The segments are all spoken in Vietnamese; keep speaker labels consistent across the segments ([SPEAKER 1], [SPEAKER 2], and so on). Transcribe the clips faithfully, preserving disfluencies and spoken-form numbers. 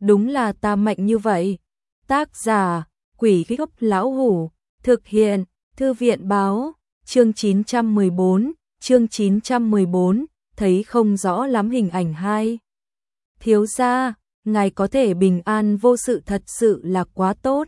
[SPEAKER 1] đúng là ta mạnh như vậy. Tác giả, Quỷ Gốc Lão Hủ, thực hiện, Thư viện báo, chương chín trăm mười bốn, chương chín trăm mười bốn, thấy không rõ lắm hình ảnh hai. Thiếu gia, ngài có thể bình an vô sự thật sự là quá tốt.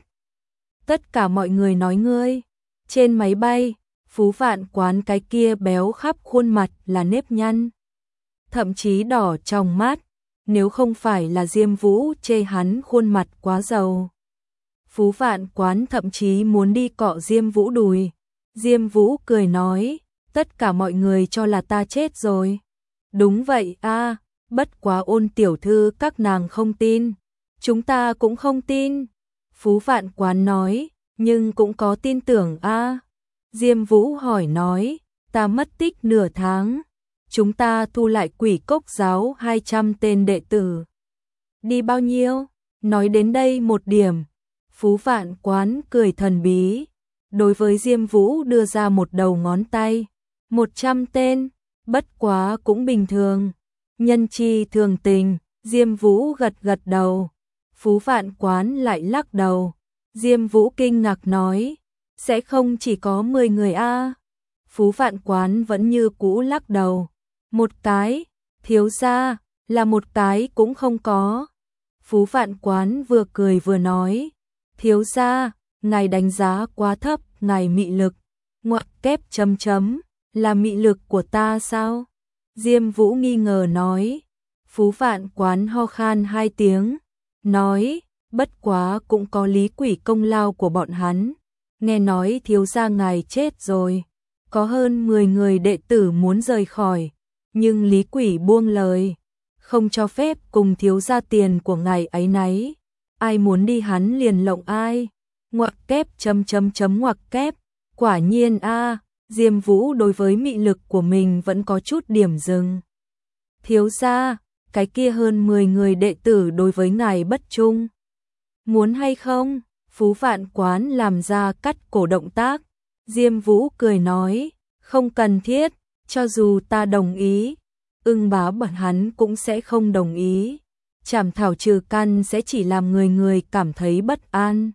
[SPEAKER 1] Tất cả mọi người nói ngươi. Trên máy bay, Phú Vạn Quán cái kia béo khắp khuôn mặt là nếp nhăn. Thậm chí đỏ trong mắt, nếu không phải là Diêm Vũ chê hắn khuôn mặt quá giàu. Phú Vạn Quán thậm chí muốn đi cọ Diêm Vũ đùi. Diêm Vũ cười nói, tất cả mọi người cho là ta chết rồi. Đúng vậy a, bất quá Ôn tiểu thư các nàng không tin. Chúng ta cũng không tin. Phú Vạn Quán nói, nhưng cũng có tin tưởng a. Diêm Vũ hỏi nói, ta mất tích nửa tháng. Chúng ta thu lại Quỷ Cốc giáo hai trăm tên đệ tử. Đi bao nhiêu? Nói đến đây một điểm. Phú Vạn Quán cười thần bí. Đối với Diêm Vũ đưa ra một đầu ngón tay. Một trăm tên, bất quá cũng bình thường. Nhân chi thường tình, Diêm Vũ gật gật đầu. Phú Vạn Quán lại lắc đầu. Diêm Vũ kinh ngạc nói, sẽ không chỉ có mười người a. Phú Vạn Quán vẫn như cũ lắc đầu. Một cái, thiếu gia, là một cái cũng không có. Phú Vạn Quán vừa cười vừa nói, thiếu gia, ngài đánh giá quá thấp ngài mị lực. Ngoặc kép chấm chấm, là mị lực của ta sao? Diêm Vũ nghi ngờ nói. Phú Vạn Quán ho khan hai tiếng, nói, bất quá cũng có Lý Quỷ công lao của bọn hắn. Nghe nói thiếu gia ngài chết rồi, có hơn mười người đệ tử muốn rời khỏi, nhưng Lý Quỷ buông lời, không cho phép cùng thiếu gia tiền của ngài ấy nấy. Ai muốn đi hắn liền lộng ai. Ngoặc kép chấm chấm chấm ngoặc kép, quả nhiên a, Diêm Vũ đối với mị lực của mình vẫn có chút điểm dừng. Thiếu gia, cái kia hơn mười người đệ tử đối với ngài bất trung. Muốn hay không? Phú Vạn Quán làm ra cắt cổ động tác. Diêm Vũ cười nói, không cần thiết, cho dù ta đồng ý, Ưng Bá bọn hắn cũng sẽ không đồng ý. Trảm thảo trừ căn sẽ chỉ làm người người cảm thấy bất an.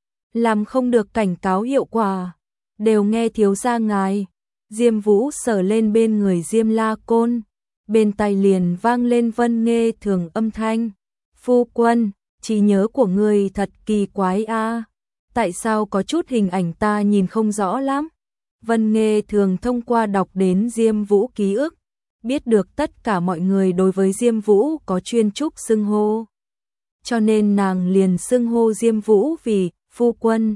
[SPEAKER 1] Làm không được cảnh cáo hiệu quả, đều nghe thiếu gia ngài. Diêm Vũ sờ lên bên người Diêm La Côn, bên tai liền vang lên Vân Nghê Thường âm thanh. Phu quân, trí nhớ của ngươi thật kỳ quái a. Tại sao có chút hình ảnh ta nhìn không rõ lắm? Vân Nghê Thường thông qua đọc đến Diêm Vũ ký ức, biết được tất cả mọi người đối với Diêm Vũ có chuyên trúc xưng hô. Cho nên nàng liền xưng hô Diêm Vũ vì phu quân.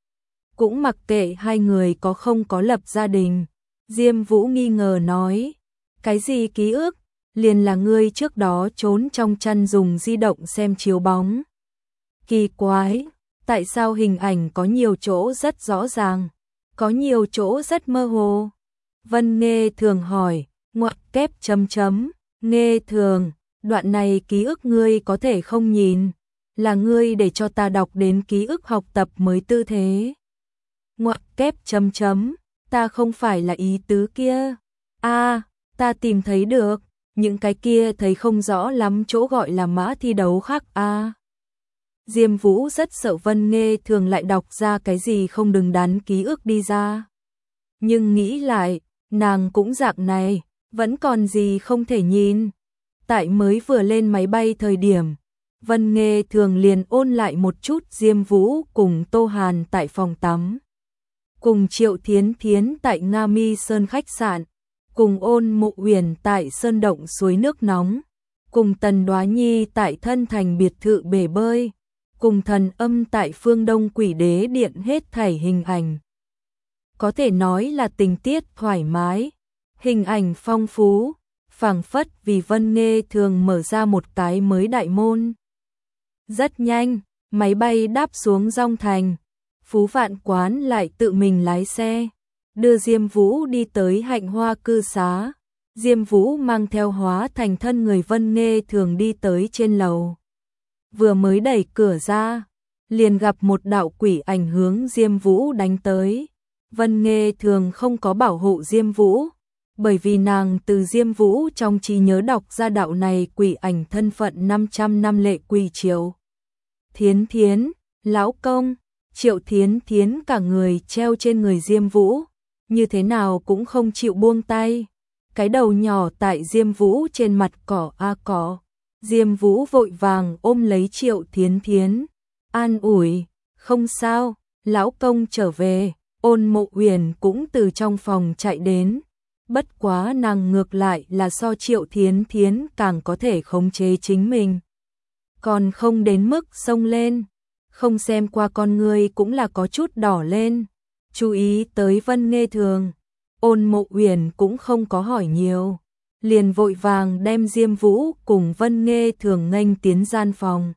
[SPEAKER 1] Cũng mặc kệ hai người có không có lập gia đình. Diêm Vũ nghi ngờ nói, cái gì ký ức? Liền là ngươi trước đó trốn trong chăn dùng di động xem chiếu bóng. Kỳ quái, tại sao hình ảnh có nhiều chỗ rất rõ ràng, có nhiều chỗ rất mơ hồ? Vân Nghê Thường hỏi, ngoặc kép chấm chấm, Nghê Thường, đoạn này ký ức ngươi có thể không nhìn, là ngươi để cho ta đọc đến ký ức học tập mới tư thế. Ngoặc kép chấm chấm, ta không phải là ý tứ kia. A, ta tìm thấy được, những cái kia thấy không rõ lắm chỗ gọi là mã thi đấu khác a. À. Diêm Vũ rất sợ Vân Nghê Thường lại đọc ra cái gì không đứng đắn ký ức đi ra. Nhưng nghĩ lại, nàng cũng dạng này, vẫn còn gì không thể nhìn. Tại mới vừa lên máy bay thời điểm, Vân Nghê Thường liền ôn lại một chút Diêm Vũ cùng Tô Hàn tại phòng tắm, cùng Triệu Thiến Thiến tại Nga Mi Sơn khách sạn, cùng Ôn Mộ Uyển tại Sơn Động suối nước nóng, cùng Tần Đoá Nhi tại Thân Thành biệt thự bể bơi, cùng Thần Âm tại Phương Đông Quỷ Đế điện, hết thảy hình ảnh. Có thể nói là tình tiết thoải mái, hình ảnh phong phú, phảng phất vì Vân Nghê Thường mở ra một cái mới đại môn. Rất nhanh, máy bay đáp xuống Dong Thành, Phú Vạn Quán lại tự mình lái xe, đưa Diêm Vũ đi tới Hạnh Hoa cư xá. Diêm Vũ mang theo hóa thành thân người Vân Nghê Thường đi tới trên lầu. Vừa mới đẩy cửa ra, liền gặp một đạo quỷ ảnh hướng Diêm Vũ đánh tới. Vân Nghê Thường không có bảo hộ Diêm Vũ, bởi vì nàng từ Diêm Vũ trong trí nhớ đọc ra đạo này quỷ ảnh thân phận năm trăm năm lệ quỷ Triệu Thiến Thiến, lão công. Triệu Thiến Thiến cả người treo trên người Diêm Vũ, như thế nào cũng không chịu buông tay. Cái đầu nhỏ tại Diêm Vũ trên mặt cỏ a cỏ. Diêm Vũ vội vàng ôm lấy Triệu Thiến Thiến, an ủi, không sao, lão công trở về. Ôn Mộ Uyển cũng từ trong phòng chạy đến, bất quá nàng ngược lại là so Triệu Thiến Thiến càng có thể khống chế chính mình, còn không đến mức xông lên, không xem qua con người cũng là có chút đỏ lên. Chú ý tới Vân Nghê Thường, Ôn Mộ Uyển cũng không có hỏi nhiều, liền vội vàng đem Diêm Vũ cùng Vân Nghê Thường nghênh tiến gian phòng.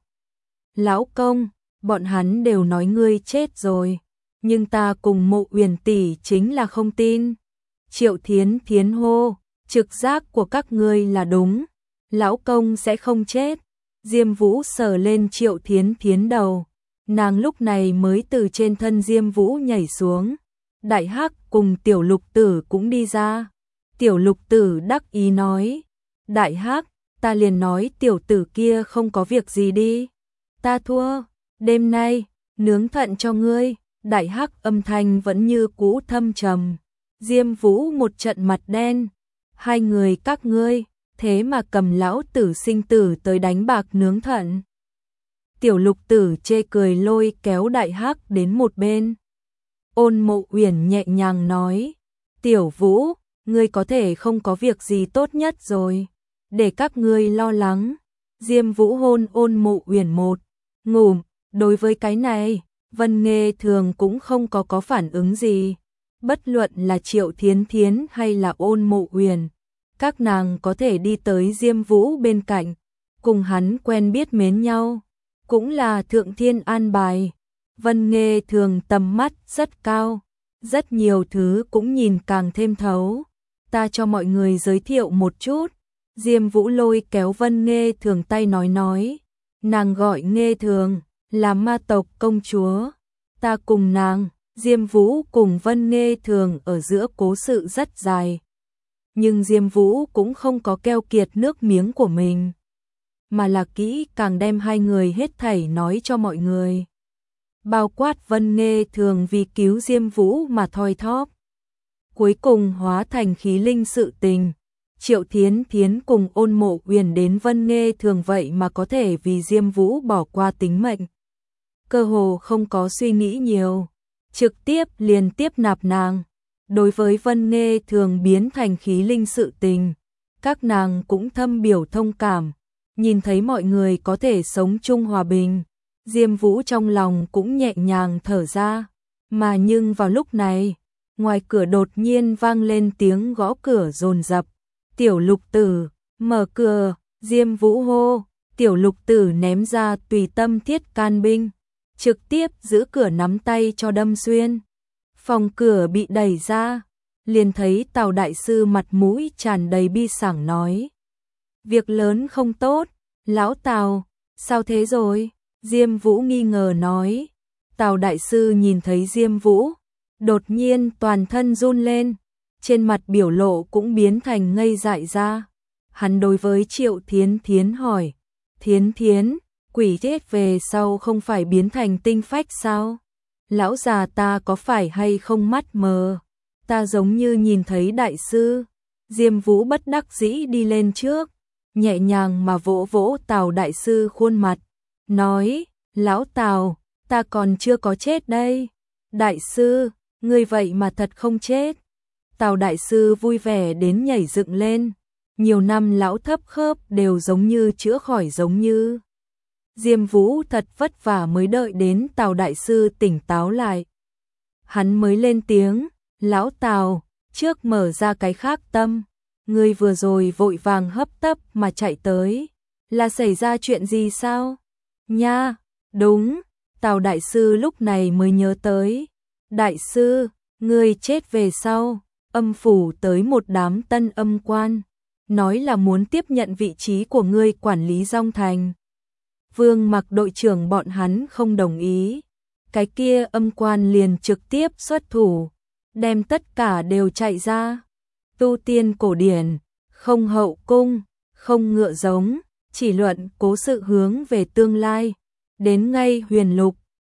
[SPEAKER 1] Lão công, bọn hắn đều nói ngươi chết rồi, nhưng ta cùng Mộ Uyển tỷ chính là không tin. Triệu Thiến Thiến hô, trực giác của các ngươi là đúng, lão công sẽ không chết. Diêm Vũ sờ lên Triệu Thiến Thiến đầu, nàng lúc này mới từ trên thân Diêm Vũ nhảy xuống. Đại Hắc cùng Tiểu Lục Tử cũng đi ra. Tiểu Lục Tử đắc ý nói, Đại Hắc, ta liền nói tiểu tử kia không có việc gì đi. Ta thua, đêm nay, nướng thận cho ngươi. Đại Hắc âm thanh vẫn như cũ thâm trầm. Diêm Vũ một trận mặt đen, hai người các ngươi, thế mà cầm lão tử sinh tử tới đánh bạc nướng thận. Tiểu Lục Tử chê cười lôi kéo Đại Hắc đến một bên. Ôn Mộ Uyển nhẹ nhàng nói, Tiểu Vũ, ngươi có thể không có việc gì tốt nhất rồi, để các ngươi lo lắng. Diêm Vũ hôn Ôn Mộ Uyển một ngụm, đối với cái này, Vân Nghê Thường cũng không có có phản ứng gì. Bất luận là Triệu Thiến Thiến hay là Ôn Mộ Uyển, các nàng có thể đi tới Diêm Vũ bên cạnh, cùng hắn quen biết mến nhau, cũng là thượng thiên an bài. Vân Nghê Thường tầm mắt rất cao, rất nhiều thứ cũng nhìn càng thêm thấu. Ta cho mọi người giới thiệu một chút. Diêm Vũ lôi kéo Vân Nghê Thường tay nói nói, nàng gọi Nghê Thường, là ma tộc công chúa. Ta cùng nàng, Diêm Vũ cùng Vân Nghê Thường ở giữa cố sự rất dài. Nhưng Diêm Vũ cũng không có keo kiệt nước miếng của mình, mà là kỹ càng đem hai người hết thảy nói cho mọi người. Bao quát Vân Nghê Thường vì cứu Diêm Vũ mà thoi thóp, cuối cùng hóa thành khí linh sự tình. Triệu Thiến Thiến cùng Ôn Mộ Uyển đến Vân Nghê Thường vậy mà có thể vì Diêm Vũ bỏ qua tính mệnh, cơ hồ không có suy nghĩ nhiều, trực tiếp liền tiếp nạp nàng. Đối với Vân Nghê Thường biến thành khí linh sự tình, các nàng cũng thâm biểu thông cảm, nhìn thấy mọi người có thể sống chung hòa bình, Diêm Vũ trong lòng cũng nhẹ nhàng thở ra. Mà nhưng vào lúc này, ngoài cửa đột nhiên vang lên tiếng gõ cửa dồn dập. Tiểu Lục Tử, mở cửa. Diêm Vũ hô. Tiểu Lục Tử ném ra tùy tâm thiết can binh, trực tiếp giữ cửa nắm tay cho đâm xuyên. Phòng cửa bị đẩy ra, liền thấy Tào đại sư mặt mũi tràn đầy bi sảng nói, việc lớn không tốt. Lão Tào, sao thế rồi? Diêm Vũ nghi ngờ nói. Tào đại sư nhìn thấy Diêm Vũ, đột nhiên toàn thân run lên, trên mặt biểu lộ cũng biến thành ngây dại ra. Hắn đối với Triệu Thiến Thiến hỏi, Thiến Thiến, quỷ chết về sau không phải biến thành tinh phách sao? Lão già ta có phải hay không mắt mờ? Ta giống như nhìn thấy đại sư. Diêm Vũ bất đắc dĩ đi lên trước, nhẹ nhàng mà vỗ vỗ Tào đại sư khuôn mặt, nói, Lão Tào, ta còn chưa có chết đây. Đại sư, ngươi vậy mà thật không chết. Tào đại sư vui vẻ đến nhảy dựng lên, nhiều năm lão thấp khớp đều giống như chữa khỏi giống như. Diêm Vũ thật vất vả mới đợi đến Tào đại sư tỉnh táo lại. Hắn mới lên tiếng, Lão Tào, trước mở ra cái khác tâm, ngươi vừa rồi vội vàng hấp tấp mà chạy tới, là xảy ra chuyện gì sao? Nha, đúng, Tào đại sư lúc này mới nhớ tới. Đại sư, ngươi chết về sau, âm phủ tới một đám tân âm quan, nói là muốn tiếp nhận vị trí của ngươi quản lý Dong Thành. Vương Mặc đội trưởng bọn hắn không đồng ý, cái kia âm quan liền trực tiếp xuất thủ, đem tất cả đều chạy ra. tu tiên cổ điển, không hậu cung, không ngựa giống, chỉ luận cố sự hướng về tương lai. Đến ngay huyền lục,